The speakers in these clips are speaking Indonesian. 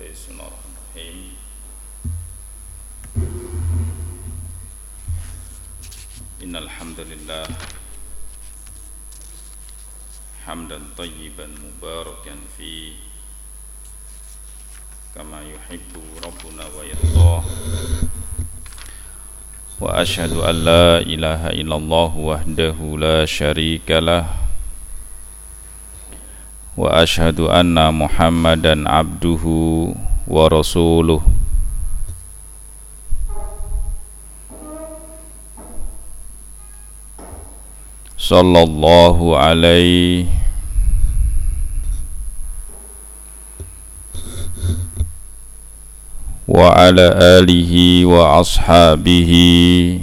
Bismillahirrahmanirrahim. Innal hamdalillah hamdan tayyiban mubarakan fi kama yuhibbu rabbuna wa yardah. Wa ashhadu an la ilaha illallah wahdahu la syarikalah wa ashhadu anna Muhammadan abduhu wa rasuluh. Sallallahu alaihi wa ala alihi wa ashabihi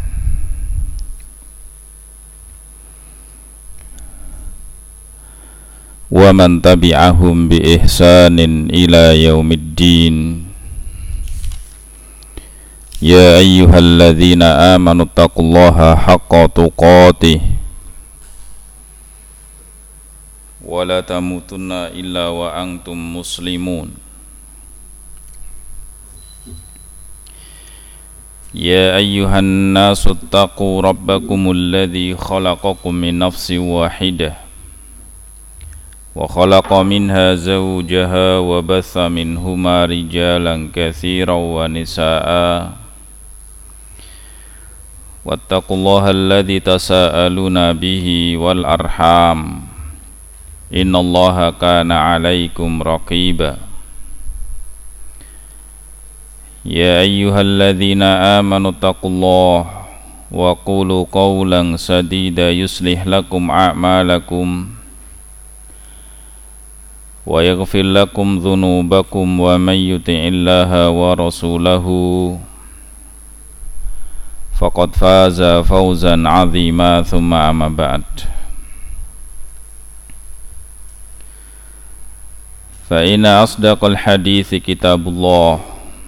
wa man tabi'ahum bi ihsanin ila yaumiddin. Ya ayyuhalladzina amanu taqullaha haqqa tuqatih wa la tamutunna illa wa antum muslimun. Ya ayyuhan nasu taqu rabbakumul ladzi khalaqakum min nafsin wahidah wa khalaqa minha zawjaha wa batha minhuma rijalan katsiran wa nisaa'a wattaqullaha alladzi tasaaluna bihi wal arham innallaha kana 'alaikum raqiba. Ya ayyuhalladzina amanu taqullaha wa qulu qawlan sadida yuslih lakum a'malakum wa yaghfir lakum dhunubakum wa man yuti'illaha wa rasulahu faqad faza fawzan 'azima. Thumma amma ba'd. Fa inna asdaqal hadithi kitabullah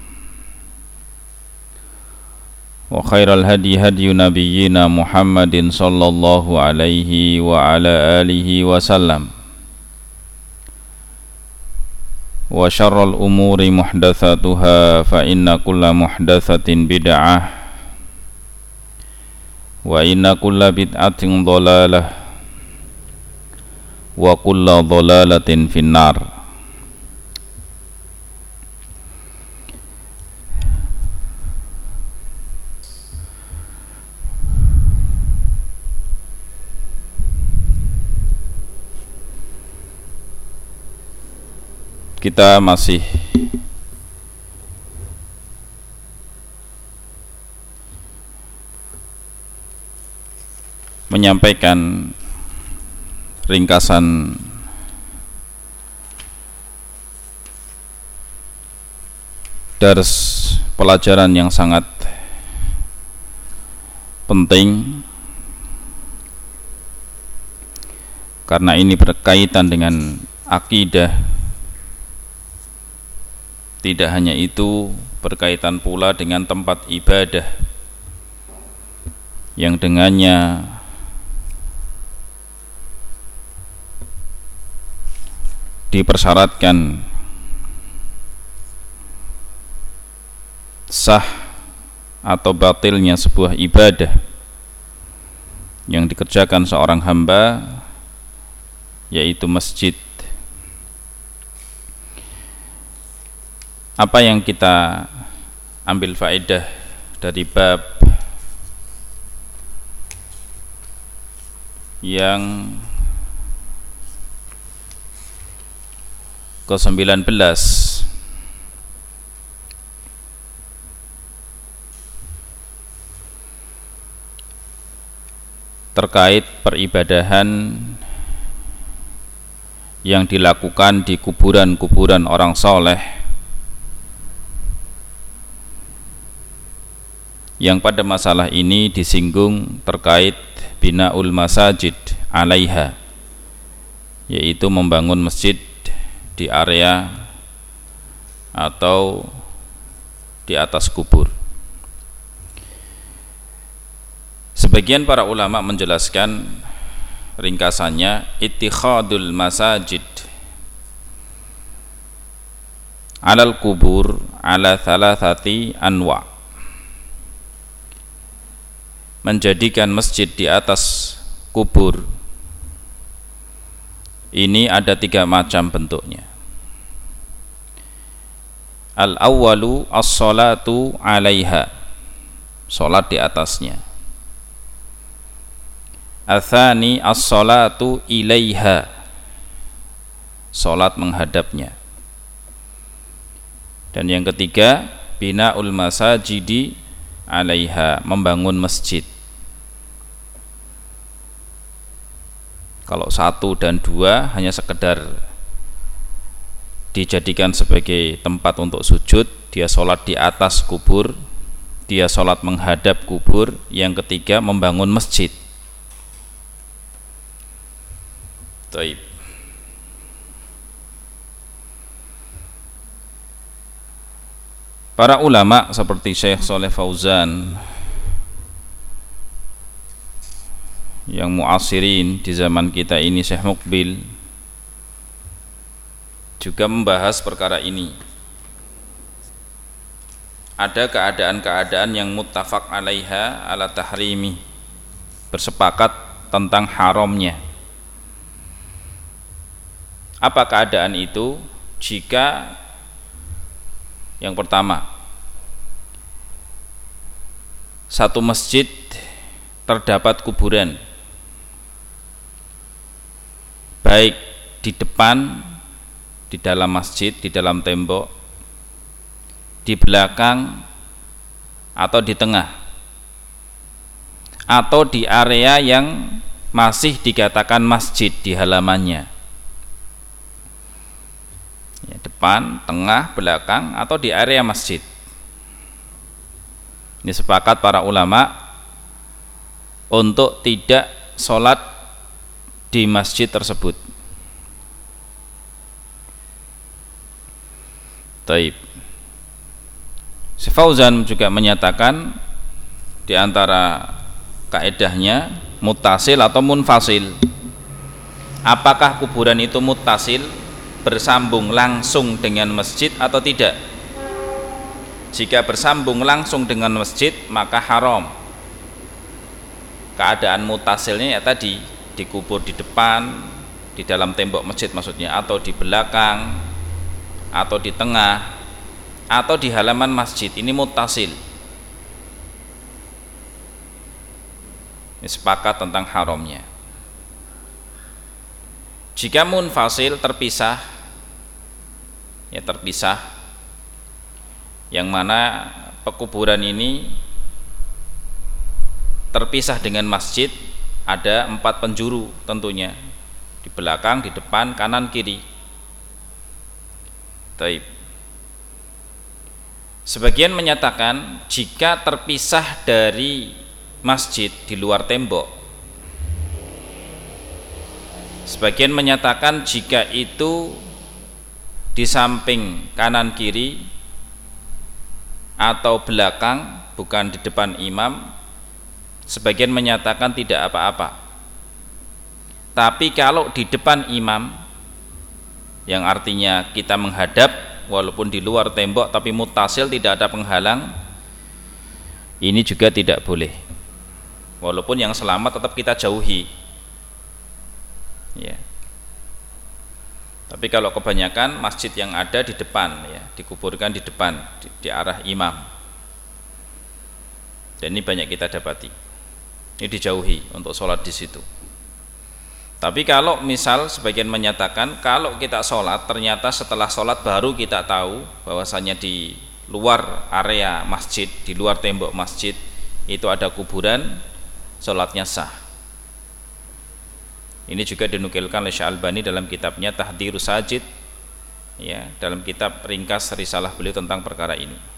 wa khairal hadi hadyu nabiyyina Muhammadin sallallahu alaihi wa ala alihi wa sallam wa syarrul umuri muhdatsatuha fa inna kulla muhdatsatin bid'ah wa inna kulla bid'atin dhalalah wa kulla dhalalatin finnar. Kita masih menyampaikan ringkasan dars pelajaran yang sangat penting karena ini berkaitan dengan akidah. Tidak hanya itu, berkaitan pula dengan tempat ibadah yang dengannya dipersyaratkan sah atau batilnya sebuah ibadah yang dikerjakan seorang hamba, yaitu masjid. Apa yang kita ambil faedah dari bab yang ke-19 terkait peribadahan yang dilakukan di kuburan-kuburan orang soleh, yang pada masalah ini disinggung terkait binaul masajid alaiha, yaitu membangun masjid di area atau di atas kubur. Sebagian para ulama menjelaskan ringkasannya ittikhadul masajid alal kubur ala thalathati anwa, menjadikan masjid di atas kubur ini ada 3 macam bentuknya. Al-awwalu as-salatu 'alaiha, salat di atasnya. Al-thani as-salatu ilaiha, salat menghadapnya. Dan yang ketiga, bina'ul masajidi 'alaiha, membangun masjid. Kalau 1 dan 2 hanya sekedar dijadikan sebagai tempat untuk sujud, dia sholat di atas kubur, dia sholat menghadap kubur. Yang ketiga, membangun masjid. Taib. Para ulama seperti Syekh Shalih Fauzan yang muasirin di zaman kita ini, Syekh Muqbil, juga membahas perkara ini. Ada keadaan-keadaan yang muttafaq 'alaiha ala tahrimi, bersepakat tentang haramnya. Apa keadaan itu? Jika yang pertama, satu masjid terdapat kuburan, baik di depan, di dalam masjid, di dalam tembok, di belakang, atau di tengah, atau di area yang masih dikatakan masjid di halamannya, ya, depan, tengah, belakang, atau di area masjid. Ini sepakat para ulama untuk tidak sholat di masjid tersebut. Taib. Syekh Fauzan juga menyatakan di antara kaedahnya muttasil atau munfasil. Apakah kuburan itu muttasil, bersambung langsung dengan masjid atau tidak? Jika bersambung langsung dengan masjid maka haram. Keadaan mutasilnya ya tadi, dikubur di depan, di dalam tembok masjid maksudnya, atau di belakang, atau di tengah, atau di halaman masjid. Ini mutasil. Ini sepakat tentang haramnya. Jika munfasil, terpisah, ya terpisah, yang mana pekuburan ini terpisah dengan masjid, ada 4 penjuru tentunya, di belakang, di depan, kanan, kiri. Taib. Sebagian menyatakan jika terpisah dari masjid di luar tembok. Sebagian menyatakan jika itu di samping kanan kiri atau belakang, bukan di depan imam. Sebagian menyatakan tidak apa-apa. Tapi kalau di depan imam, yang artinya kita menghadap walaupun di luar tembok tapi muttasil, tidak ada penghalang, ini juga tidak boleh. Walaupun yang selamat tetap kita jauhi, ya. Tapi kalau kebanyakan masjid yang ada di depan, ya, dikuburkan di depan, di arah imam, dan ini banyak kita dapati. Ini dijauhi untuk sholat di situ. Tapi kalau misal sebagian menyatakan kalau kita sholat, ternyata setelah sholat baru kita tahu bahwasanya di luar area masjid, di luar tembok masjid itu ada kuburan, sholatnya sah. Ini juga dinukilkan oleh Syekh Albani dalam kitabnya Tahdhirus Sajid, ya, dalam kitab ringkas risalah beliau tentang perkara ini.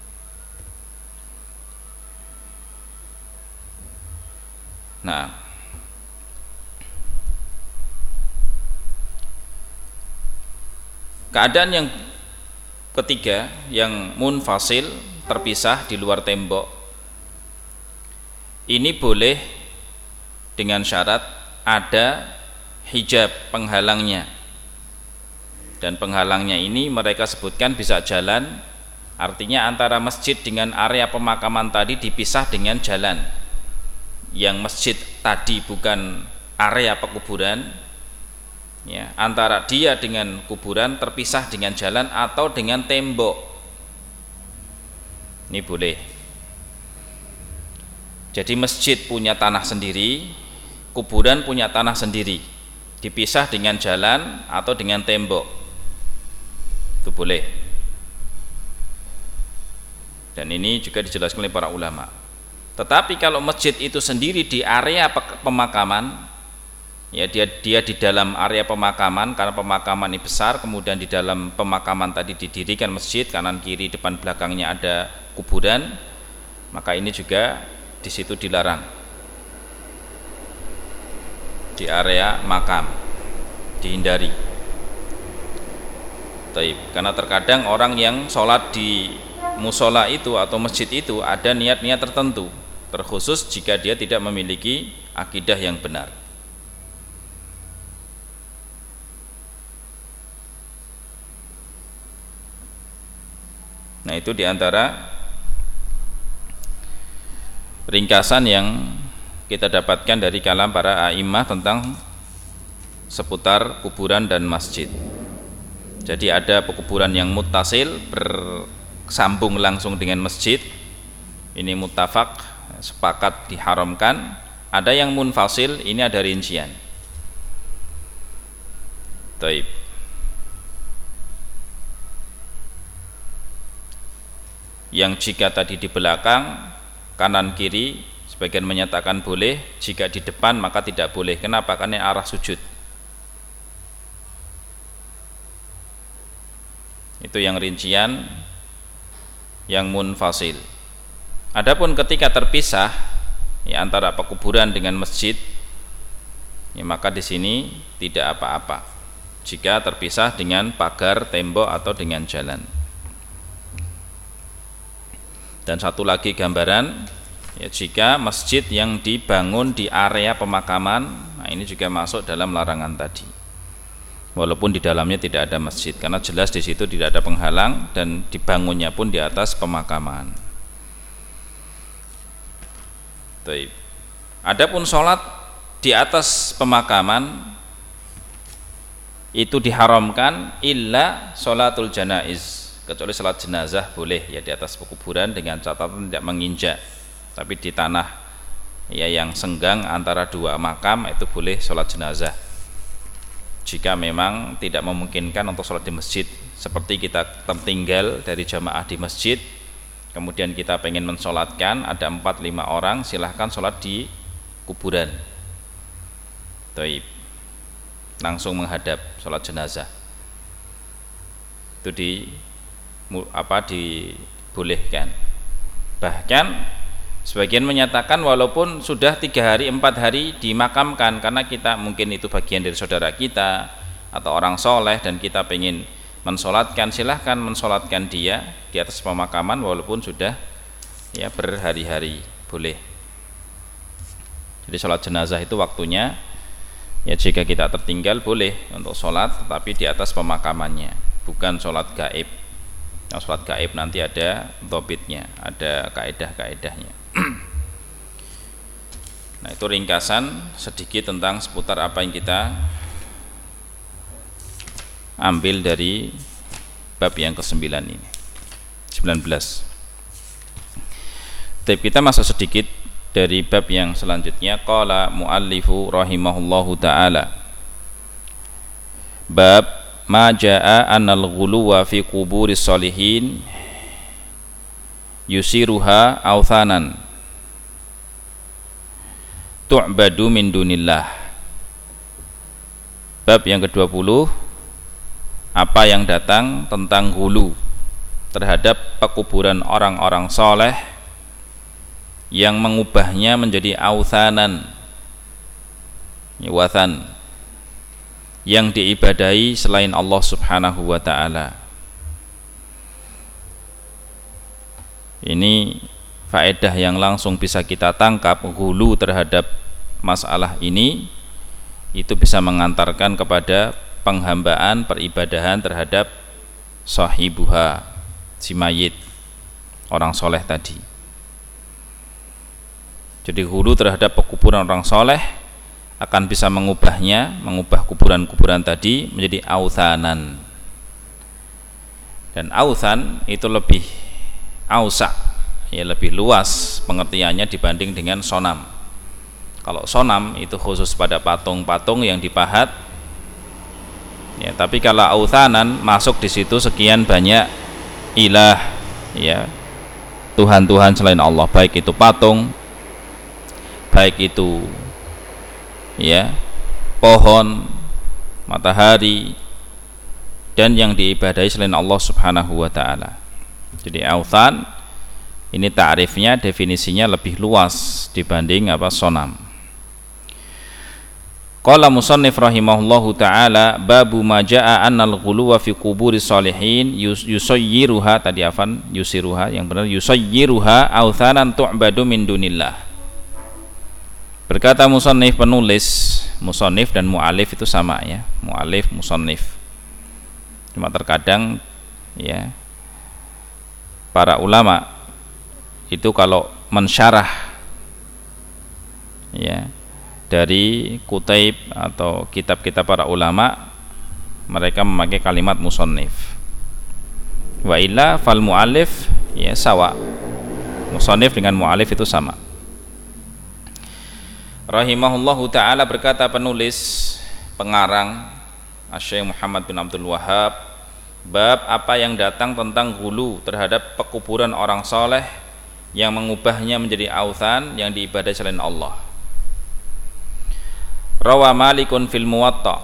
Nah, keadaan yang ketiga, yang munfasil, terpisah di luar tembok, ini boleh dengan syarat ada hijab penghalangnya. Dan penghalangnya ini mereka sebutkan bisa jalan, artinya antara masjid dengan area pemakaman tadi dipisah dengan jalan. Yang masjid tadi bukan area pekuburan, ya, antara dia dengan kuburan terpisah dengan jalan atau dengan tembok. Ini boleh. Jadi masjid punya tanah sendiri, kuburan punya tanah sendiri, dipisah dengan jalan atau dengan tembok. Itu boleh. Dan ini juga dijelaskan oleh para ulama. Tetapi kalau masjid itu sendiri di area pemakaman, ya dia di dalam area pemakaman, karena pemakaman ini besar, kemudian di dalam pemakaman tadi didirikan masjid, kanan kiri depan belakangnya ada kuburan, maka ini juga di situ dilarang. Di area makam dihindari. Karena terkadang orang yang sholat di musola itu atau masjid itu ada niat-niat tertentu, terkhusus jika dia tidak memiliki akidah yang benar. Nah, itu diantara ringkasan yang kita dapatkan dari kalam para a'immah tentang seputar kuburan dan masjid. Jadi ada pekuburan yang muttasil, bersambung langsung dengan masjid, ini muttafaq, sepakat diharamkan. Ada yang munfasil, ini ada rincian. Taib. Yang jika tadi di belakang, kanan kiri, sebagian menyatakan boleh, jika di depan maka tidak boleh. Kenapa? Karena arah sujud. Itu yang rincian yang munfasil. Adapun ketika terpisah, ya, antara pekuburan dengan masjid, ya, maka di sini tidak apa-apa jika terpisah dengan pagar, tembok atau dengan jalan. Dan satu lagi gambaran, ya, jika masjid yang dibangun di area pemakaman, nah ini juga masuk dalam larangan tadi. Walaupun di dalamnya tidak ada masjid, karena jelas di situ tidak ada penghalang dan dibangunnya pun di atas pemakaman. Baik. Adapun sholat di atas pemakaman itu diharamkan illa sholatul janaiz, kecuali sholat jenazah boleh, ya, di atas pekuburan dengan catatan tidak menginjak, tapi di tanah, ya, yang senggang antara dua makam itu boleh sholat jenazah. Jika memang tidak memungkinkan untuk sholat di masjid, seperti kita tertinggal dari jamaah di masjid, kemudian kita pengen mensolatkan, ada 4-5 orang, silahkan sholat di kuburan. Taib. Langsung menghadap sholat jenazah. Itu dibolehkan. Bahkan sebagian menyatakan walaupun sudah 3 hari 4 hari dimakamkan, karena kita mungkin itu bagian dari saudara kita atau orang soleh dan kita pengen mensolatkan, silahkan mensolatkan dia di atas pemakaman walaupun sudah, ya, berhari-hari, boleh. Jadi sholat jenazah itu waktunya, ya, jika kita tertinggal boleh untuk sholat, tetapi di atas pemakamannya, bukan sholat gaib. Nah, sholat gaib nanti ada dhobitnya, ada kaedah-kaedahnya. Nah, itu ringkasan sedikit tentang seputar apa yang kita ambil dari bab yang ke-9 ini, 19. Tapi kita masuk sedikit dari bab yang selanjutnya. Qala muallifu rahimahullahu ta'ala, bab ma jaa annal ghuluwa fi quburis sholihin yusiruha authanan tu'badu min dunillah. Bab yang ke-20, apa yang datang tentang ghulu terhadap pekuburan orang-orang soleh yang mengubahnya menjadi authanan, wathan, yang diibadahi selain Allah subhanahu wa ta'ala. Ini faedah yang langsung bisa kita tangkap. Ghulu terhadap masalah ini itu bisa mengantarkan kepada penghambaan, peribadahan terhadap sahibuha, si mayit, orang soleh tadi. Jadi hulu terhadap pekuburan orang soleh akan bisa mengubahnya, mengubah kuburan-kuburan tadi menjadi authanan. Dan authan itu lebih ausa, ya lebih luas pengertiannya dibanding dengan sonam. Kalau sonam itu khusus pada patung-patung yang dipahat, ya, tapi kalau authanan masuk di situ sekian banyak ilah, ya, Tuhan-Tuhan selain Allah, baik itu patung, baik itu ya pohon, matahari, dan yang diibadahi selain Allah Subhanahu wa taala. Jadi authan ini ta'rifnya, definisinya lebih luas dibanding sonam. Qala musannif rahimahullahu ta'ala babu ma jaa annal ghuluwa fi quburis sholihin yusayyiruha, tadi afan yusiruha, yang benar yusayyiruha authanan tu'badu min dunillah. Berkata musannif, penulis, musannif dan mu'alif itu sama ya, mu'alif, musannif. Cuma terkadang ya para ulama itu kalau mensyarah ya dari kutaib atau kitab-kitab para ulama, mereka memakai kalimat musannif. Wa illa fal mu'alif ya sawa, musannif dengan mu'alif itu sama. Rahimahullahu ta'ala, berkata penulis, pengarang Asy-Syaikh Muhammad bin Abdul Wahhab, bab apa yang datang tentang ghulu terhadap pekuburan orang soleh yang mengubahnya menjadi authan yang diibadahi selain Allah. Rawa Malikun fil Muwatta,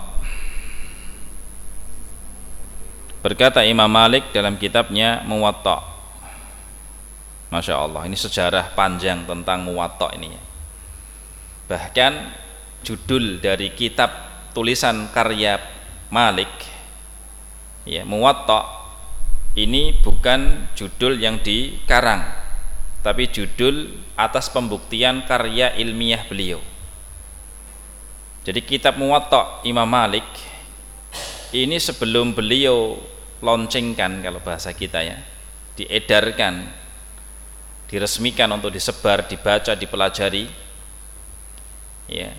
berkata Imam Malik dalam kitabnya Muwatta. Masya Allah, ini sejarah panjang tentang Muwatta ini ya. Bahkan judul dari kitab tulisan karya Malik ya, Muwatta, ini bukan judul yang dikarang, tapi judul atas pembuktian karya ilmiah beliau. Jadi kitab Muwatta Imam Malik ini sebelum beliau launchingkan, kalau bahasa kita ya, diedarkan, diresmikan untuk disebar, dibaca, dipelajari ya,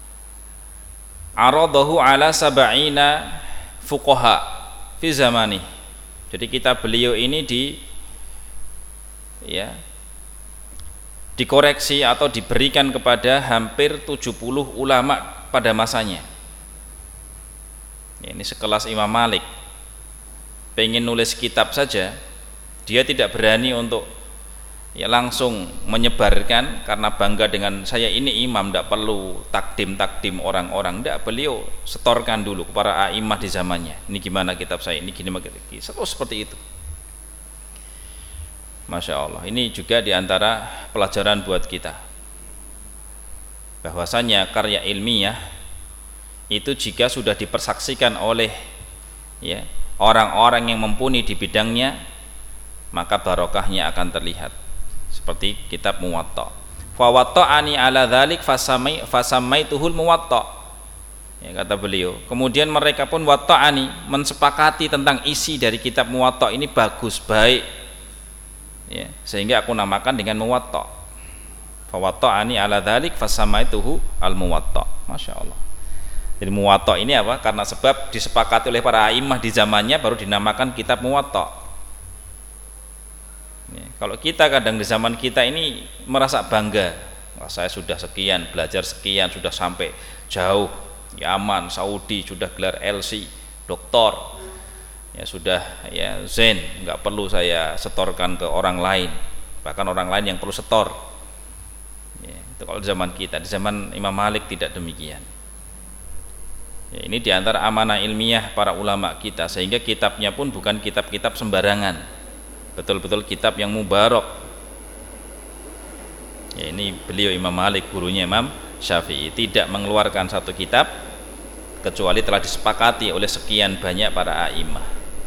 aradahu ala sab'ina fuqaha fi zamani. Jadi kitab beliau ini dikoreksi atau diberikan kepada hampir 70 ulama pada masanya ya. Ini sekelas Imam Malik pengen nulis kitab saja, dia tidak berani untuk ya langsung menyebarkan karena bangga dengan saya ini imam, tidak perlu takdim orang-orang, tidak, beliau setorkan dulu kepada a'imah di zamannya, ini gimana kitab saya, ini gini, seperti itu. Masya Allah, ini juga diantara pelajaran buat kita, bahwasanya karya ilmiah itu jika sudah dipersaksikan oleh ya orang-orang yang mumpuni di bidangnya, maka barokahnya akan terlihat. Seperti kitab Muwatta. Fa watta'ani ala dzalik fasamaituhul Muwatta. Ya, kata beliau. Kemudian mereka pun watta'ani, mensepakati tentang isi dari kitab Muwatta ini bagus, baik. Ya, sehingga aku namakan dengan Muwatta. Fa watta'ani ala dzalik fasamaituhu al Muwatta. Masya Allah. Jadi Muwatta ini apa? Karena sebab disepakati oleh para a'imah di zamannya, baru dinamakan kitab Muwatta. Ya, kalau kita kadang di zaman kita ini merasa bangga, wah, saya sudah sekian, belajar sekian, sudah sampai jauh, Yaman, Saudi, sudah gelar LC, doktor, ya sudah ya zen, nggak perlu saya setorkan ke orang lain, bahkan orang lain yang perlu setor. Ya, itu kalau di zaman kita. Di zaman Imam Malik tidak demikian. Ya, ini diantara amanah ilmiah para ulama kita, sehingga kitabnya pun bukan kitab-kitab sembarangan, betul-betul kitab yang mubarak. Ya, ini beliau Imam Malik, gurunya Imam Syafi'i, tidak mengeluarkan satu kitab kecuali telah disepakati oleh sekian banyak para a'imah.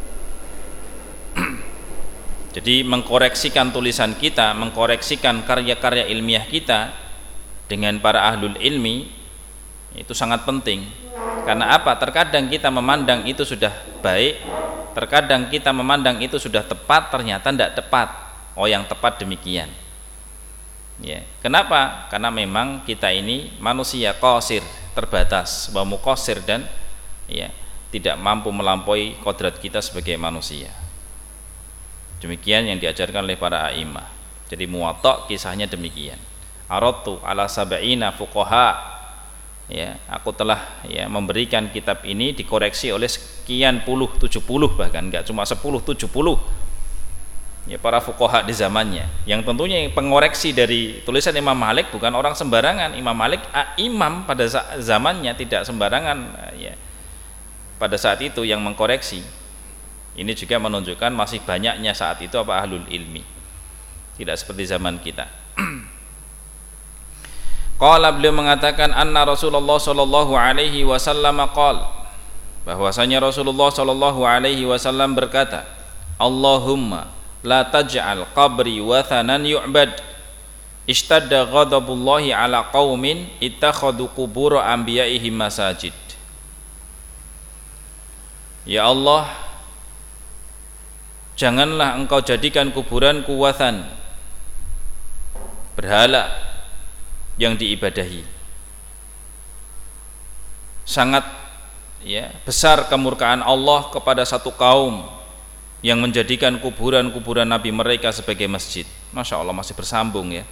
Jadi mengkoreksikan tulisan kita, mengkoreksikan karya-karya ilmiah kita dengan para ahlul ilmi itu sangat penting. Karena apa? Terkadang kita memandang itu sudah baik, terkadang kita memandang itu sudah tepat, ternyata tidak tepat. Oh, yang tepat demikian. Ya. Kenapa? Karena memang kita ini manusia qasir, terbatas, wa muqassir, dan ya, tidak mampu melampaui kodrat kita sebagai manusia. Demikian yang diajarkan oleh para a'imah. Jadi Muwatta kisahnya demikian. Aradtu ala sab'ina fuqaha, ya, aku telah ya memberikan kitab ini dikoreksi oleh sekian puluh, 70 bahkan, enggak cuma 10, 70 ya para fuqaha di zamannya, yang tentunya pengoreksi dari tulisan Imam Malik bukan orang sembarangan. Imam Malik imam pada zamannya, tidak sembarangan ya pada saat itu yang mengkoreksi. Ini juga menunjukkan masih banyaknya saat itu ahlul ilmi, tidak seperti zaman kita. Qala, beliau mengatakan, anna Rasulullah sallallahu alaihi wasallam qala, bahwasanya Rasulullah sallallahu alaihi wasallam berkata, Allahumma la taj'al qabri wathanan yu'bad, ishtadda ghadabullahi ala qaumin ittakhadhu qubur anbiya'ihim masajid. Ya Allah, janganlah engkau jadikan kuburanku wathan, berhala yang diibadahi. Sangat ya besar kemurkaan Allah kepada satu kaum yang menjadikan kuburan-kuburan nabi mereka sebagai masjid. Masya Allah, masih bersambung ya.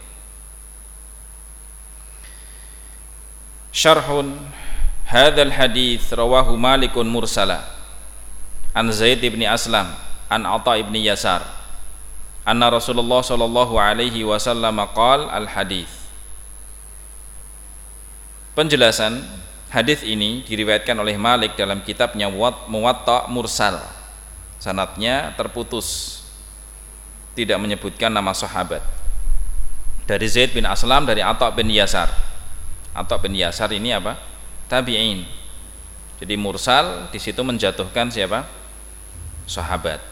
Syarhun hadzal hadits rawahu Malikun mursala an Zaid bin Aslam an Atha bin Yasar anna Rasulullah sallallahu alaihi wasallam qala al hadits. Penjelasan hadis ini diriwayatkan oleh Malik dalam kitabnya Muwatta mursal. Sanadnya terputus, tidak menyebutkan nama sahabat. Dari Zaid bin Aslam, dari Atha bin Yasar. Atha bin Yasar ini apa? Tabi'in. Jadi mursal di situ menjatuhkan siapa? Sahabat.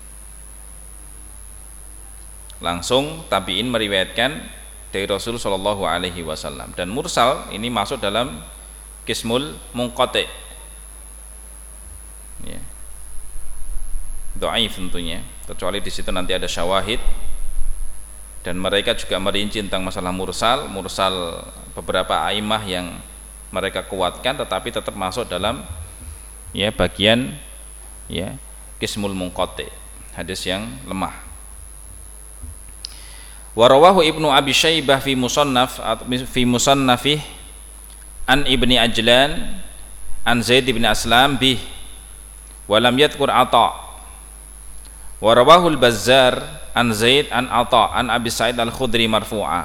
Langsung tabi'in meriwayatkan dari Rasul sallallahu alaihi wasallam, dan mursal ini masuk dalam qismul munqati, ya, dhaif tentunya, kecuali di situ nanti ada syawahid, dan mereka juga merinci tentang masalah mursal beberapa aimah yang mereka kuatkan, tetapi tetap masuk dalam ya bagian ya qismul munqati, hadis yang lemah. Warawahu Ibnu Abi Syaibah fi musannafih an Ibni Ajlan an Zaid bin Aslam bih walam yadhkur Atha. Warawahu al-Bazzar an Zaid an Atha an Abi Sa'id al-Khudri marfu'a.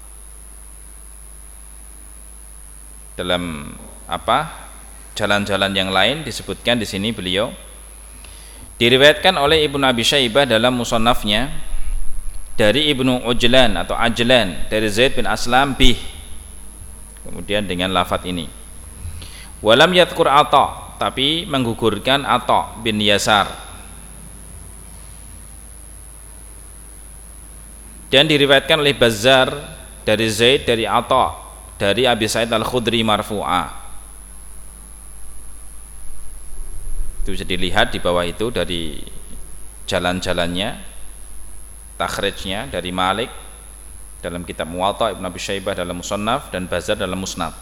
Dalam jalan-jalan yang lain disebutkan di sini beliau diriwayatkan oleh Ibnu Abi Syaibah dalam musannafnya dari Ibnu Ujlan atau Ajlan dari Zaid bin Aslam bih, kemudian dengan lafadz ini walam yadhkur Atha, tapi menggugurkan Atha bin Yasar, dan diriwayatkan oleh Bazzar dari Zaid dari Atha dari Abi Sa'id al-Khudri marfu'a. Itu bisa dilihat di bawah itu dari jalan-jalannya, takhrijnya dari Malik dalam kitab Muwatta, Ibnu Abi Syaibah dalam Musannaf, dan Bazzar dalam Musnad.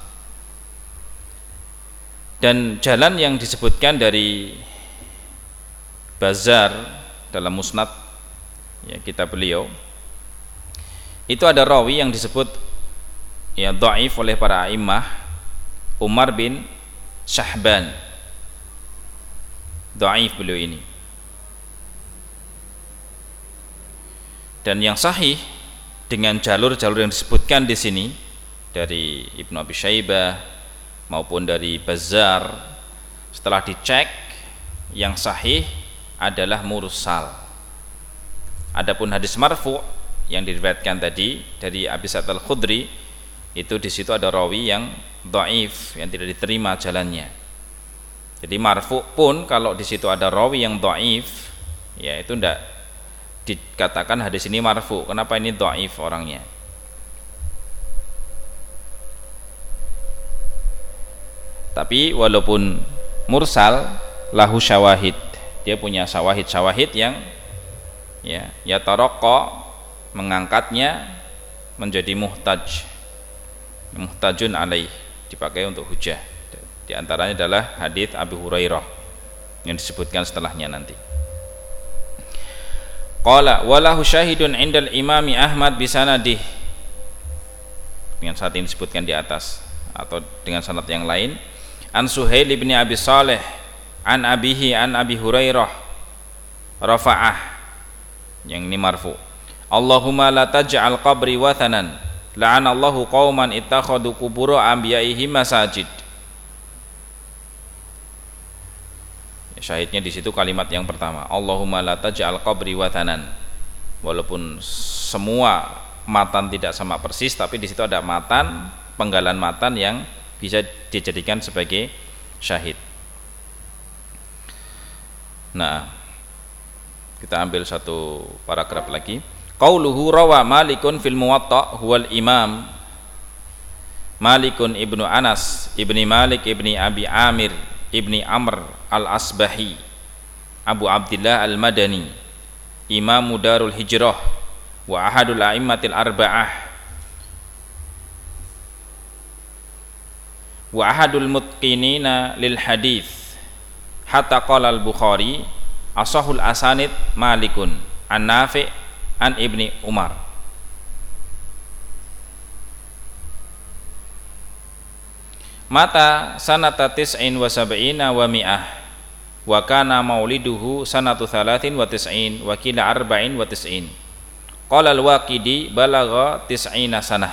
Dan jalan yang disebutkan dari Bazzar dalam Musnad ya kitab beliau, itu ada rawi yang disebut ya dhaif oleh para a'immah, Umar bin Syahban. Dhaif beliau ini. Dan yang sahih dengan jalur-jalur yang disebutkan di sini dari Ibnu Abi Syaibah maupun dari Bazzar, setelah dicek yang sahih adalah mursal. Adapun hadis marfu yang diriwayatkan tadi dari Abi Sa'id al-Khudri, itu di situ ada rawi yang dhaif, yang tidak diterima jalannya. Jadi marfu pun kalau di situ ada rawi yang dhaif, ya itu tidak dikatakan hadis ini marfu. Kenapa ini dhaif orangnya? Tapi walaupun mursal lahu syawahid, dia punya syawahid yang ya taraqqa, mengangkatnya menjadi muhtajun alaih, dipakai untuk hujah. Di antaranya adalah hadits Abu Hurairah yang disebutkan setelahnya nanti. Qala walahu syahidun indal imami Ahmad bisanadih, dengan sanad ini disebutkan di atas atau dengan sanad yang lain, an Suhail bin Abi Saleh an abihi an Abi Hurairah rafa'ah, yang ini marfu. Allahumma la taj'al qabri wathanan la'anallahu qauman ittakhadhu qubur anbiya'ihim masajid. Syahidnya di situ kalimat yang pertama, Allahumma la taj'al qabri wathanan. Walaupun semua matan tidak sama persis, tapi di situ ada matan, penggalan matan yang bisa dijadikan sebagai syahid. Nah, kita ambil satu paragraf lagi. Qauluhu rawa Malikun fil Muwatta huwal imam Malikun ibnu Anas ibni Malik ibni Abi Amir ibni Amr al-Asbahi Abu Abdillah al-Madani imamu Darul Hijrah wa ahadul a'immatil arba'ah wa ahadul mutqinina lil hadith, hatta qala al-Bukhari asahul asanid Malikun an Nafi' an Ibni Umar. Mata sanata tis'in wa sab'ina wa mi'ah wa kana mauliduhu sanatu thalathin wa tis'in wa kila arba'in wa tis'in. Qala al-Waqidi balagha tis'ina sanah.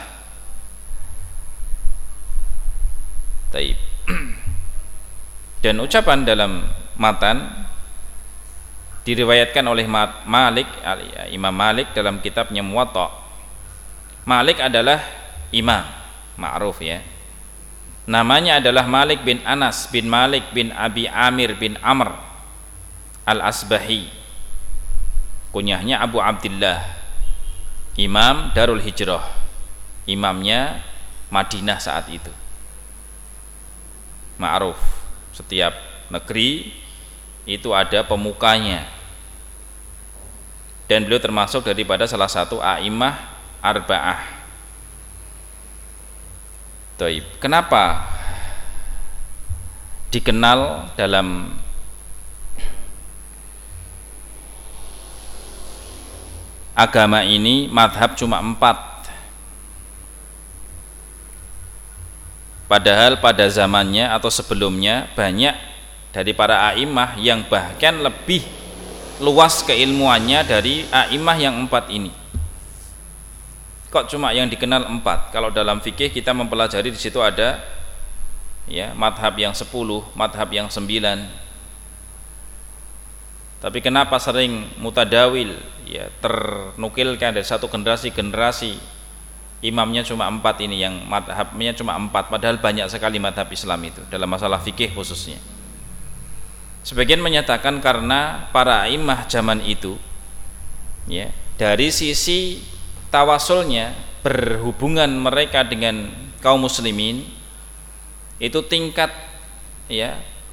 Taib. Dan ucapan dalam matan diriwayatkan oleh Malik, Imam Malik dalam kitabnya Muwatta. Malik adalah imam ma'ruf ya. Namanya adalah Malik bin Anas bin Malik bin Abi Amir bin Amr al-Asbahi. Kunyahnya Abu Abdillah, Imam Darul Hijrah, imamnya Madinah saat itu. Ma'ruf, setiap negeri itu ada pemukanya. Dan beliau termasuk daripada salah satu a'immah arba'ah. Taib. Kenapa dikenal dalam agama ini madhab cuma 4, padahal pada zamannya atau sebelumnya banyak dari para a'immah yang bahkan lebih luas keilmuannya dari a'immah yang 4 ini. Kok cuma yang dikenal 4? Kalau dalam fikih kita mempelajari di situ ada ya madhab yang 10, madhab yang 9. Tapi kenapa sering mutadawil, ya ternukilkan dari satu generasi imamnya cuma 4 ini, yang madhabnya cuma 4, padahal banyak sekali madhab Islam itu dalam masalah fikih khususnya. Sebagian menyatakan karena para imam zaman itu ya, dari sisi tawasulnya, berhubungan mereka dengan kaum muslimin itu tingkat ya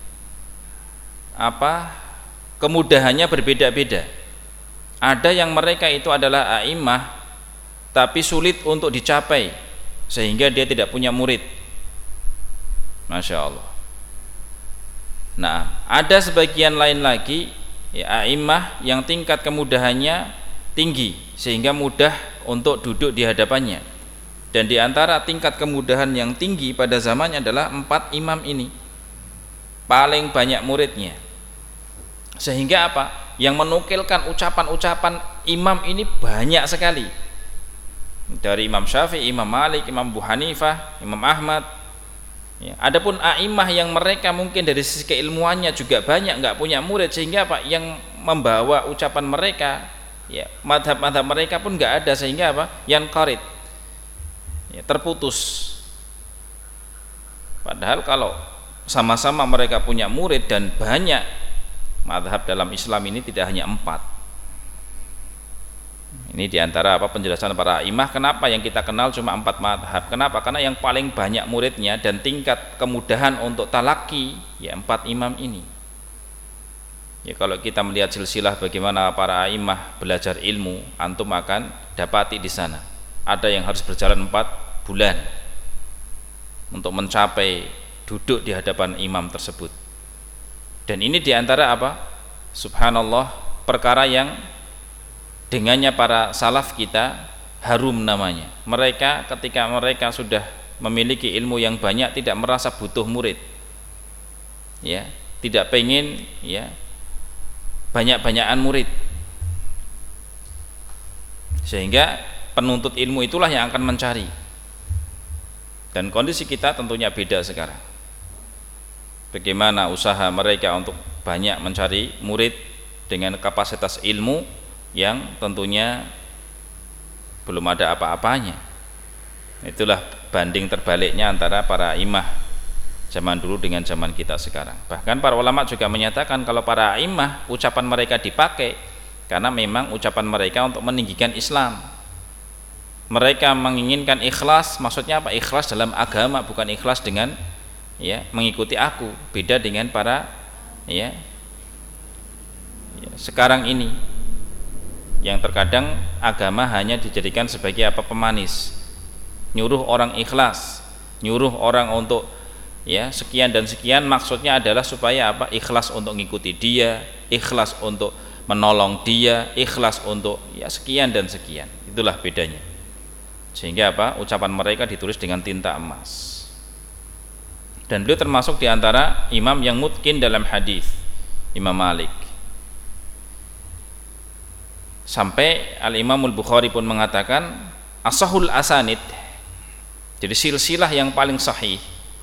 kemudahannya berbeda-beda. Ada yang mereka itu adalah a'imah tapi sulit untuk dicapai sehingga dia tidak punya murid. Masya Allah. Nah, ada sebagian lain lagi ya a'imah yang tingkat kemudahannya tinggi sehingga mudah untuk duduk di hadapannya. Dan di antara tingkat kemudahan yang tinggi pada zamannya adalah 4 imam ini paling banyak muridnya. Sehingga apa? Yang menukilkan ucapan-ucapan imam ini banyak sekali. Dari Imam Syafi'i, Imam Malik, Imam Abu Hanifah, Imam Ahmad. Ya, adapun a'imah yang mereka mungkin dari sisi keilmuannya juga banyak nggak punya murid, sehingga apa? Yang membawa ucapan mereka, ya madhab-madhab mereka pun nggak ada, sehingga apa? Yang qarid, ya, terputus. Padahal kalau sama-sama mereka punya murid dan banyak, madhab dalam Islam ini tidak hanya 4. Ini diantara penjelasan para imam kenapa yang kita kenal cuma 4 madhab. Kenapa? Karena yang paling banyak muridnya dan tingkat kemudahan untuk talaki ya 4 imam ini. Ya kalau kita melihat silsilah bagaimana para imam belajar ilmu, antum akan dapati di sana. Ada yang harus berjalan 4 bulan untuk mencapai duduk di hadapan imam tersebut. Dan ini diantara subhanallah, perkara yang dengannya para salaf kita harum namanya. Mereka ketika mereka sudah memiliki ilmu yang banyak tidak merasa butuh murid, ya, tidak pengen ya banyak-banyakan murid, sehingga penuntut ilmu itulah yang akan mencari. Dan kondisi kita tentunya beda sekarang. Bagaimana usaha mereka untuk banyak mencari murid dengan kapasitas ilmu yang tentunya belum ada apa-apanya. Itulah banding terbaliknya antara para imam zaman dulu dengan zaman kita sekarang. Bahkan para ulama juga menyatakan kalau para imam ucapan mereka dipakai karena memang ucapan mereka untuk meninggikan Islam. Mereka menginginkan ikhlas, maksudnya apa? Ikhlas dalam agama, bukan ikhlas dengan ya mengikuti aku. Beda dengan para ya sekarang ini yang terkadang agama hanya dijadikan sebagai pemanis, nyuruh orang ikhlas, nyuruh orang untuk ya sekian dan sekian, maksudnya adalah supaya ikhlas untuk mengikuti dia, ikhlas untuk menolong dia, ikhlas untuk ya sekian dan sekian. Itulah bedanya. Sehingga ucapan mereka ditulis dengan tinta emas. Dan beliau termasuk diantara imam yang mutqin dalam hadis, Imam Malik. Sampai Al-Imamul Bukhari pun mengatakan asahul asanid, jadi silsilah yang paling sahih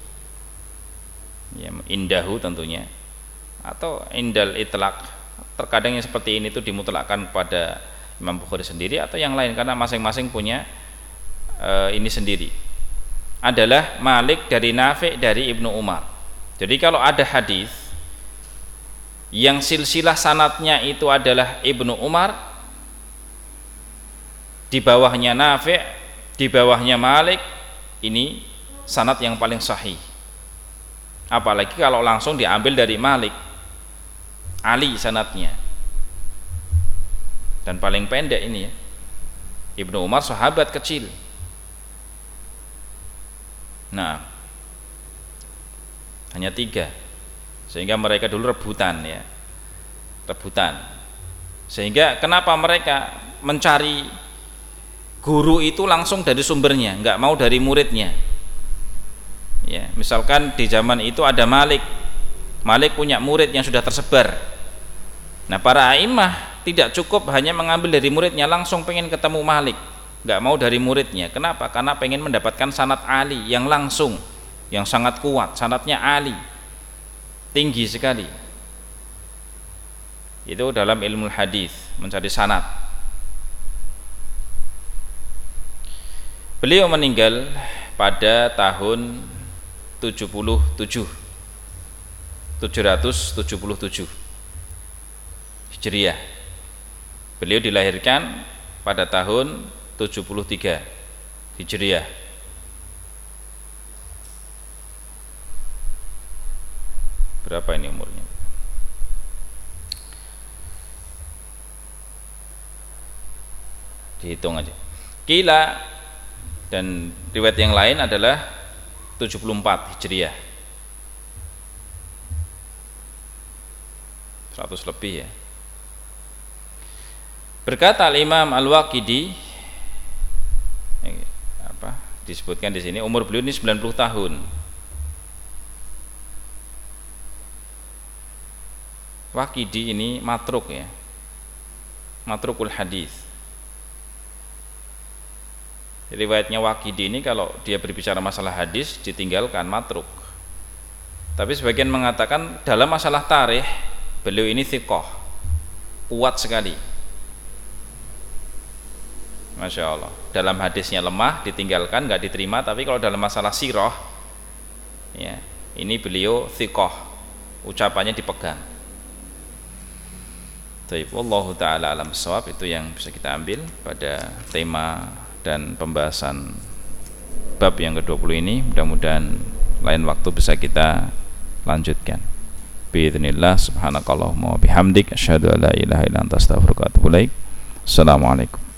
ya, indahu tentunya, atau indal itlaq, terkadang yang seperti ini itu dimutlakkan pada Imam Bukhari sendiri atau yang lain karena masing-masing punya ini sendiri, adalah Malik dari Nafi' dari Ibnu Umar. Jadi kalau ada hadis yang silsilah sanadnya itu adalah Ibnu Umar, di bawahnya Nafi', di bawahnya Malik, ini sanad yang paling sahih. Apalagi kalau langsung diambil dari Malik, Ali sanadnya. Dan paling pendek ini ya, Ibnu Umar sahabat kecil. Nah, hanya 3, sehingga mereka dulu rebutan ya, rebutan. Sehingga kenapa mereka mencari guru itu langsung dari sumbernya, nggak mau dari muridnya. Ya, misalkan di zaman itu ada Malik, Malik punya murid yang sudah tersebar. Nah, para a'immah tidak cukup hanya mengambil dari muridnya, langsung pengen ketemu Malik, nggak mau dari muridnya. Kenapa? Karena pengen mendapatkan sanad Ali yang langsung, yang sangat kuat, sanadnya Ali, tinggi sekali. Itu dalam ilmu hadis, mencari sanad. Beliau meninggal pada tahun 777 Hijriah. Beliau dilahirkan pada tahun 73 Hijriah. Berapa ini umurnya? Dihitung aja. Kila dan riwayat yang lain adalah 74 Hijriah. 100 lebih ya. Berkata Al-Imam Al-Waqidi, disebutkan di sini umur beliau ini 90 tahun. Waqidi ini matruk ya, matrukul hadis. Riwayatnya Waqidi ini kalau dia berbicara masalah hadis ditinggalkan, matruk. Tapi sebagian mengatakan dalam masalah tarikh beliau ini thiqah, kuat sekali. Masya Allah. Dalam hadisnya lemah, ditinggalkan, nggak diterima. Tapi kalau dalam masalah sirah, ya, ini beliau thiqah, ucapannya dipegang. Baik, wallahu taala alam shawab. Itu yang bisa kita ambil pada tema dan pembahasan bab yang ke-20 ini. Mudah-mudahan lain waktu bisa kita lanjutkan. Biidznillah, subhanakallahumma wa bihamdik, asyhadu an la ilaha illa anta, astaghfiruka wa atubu ilaik. Assalamualaikum.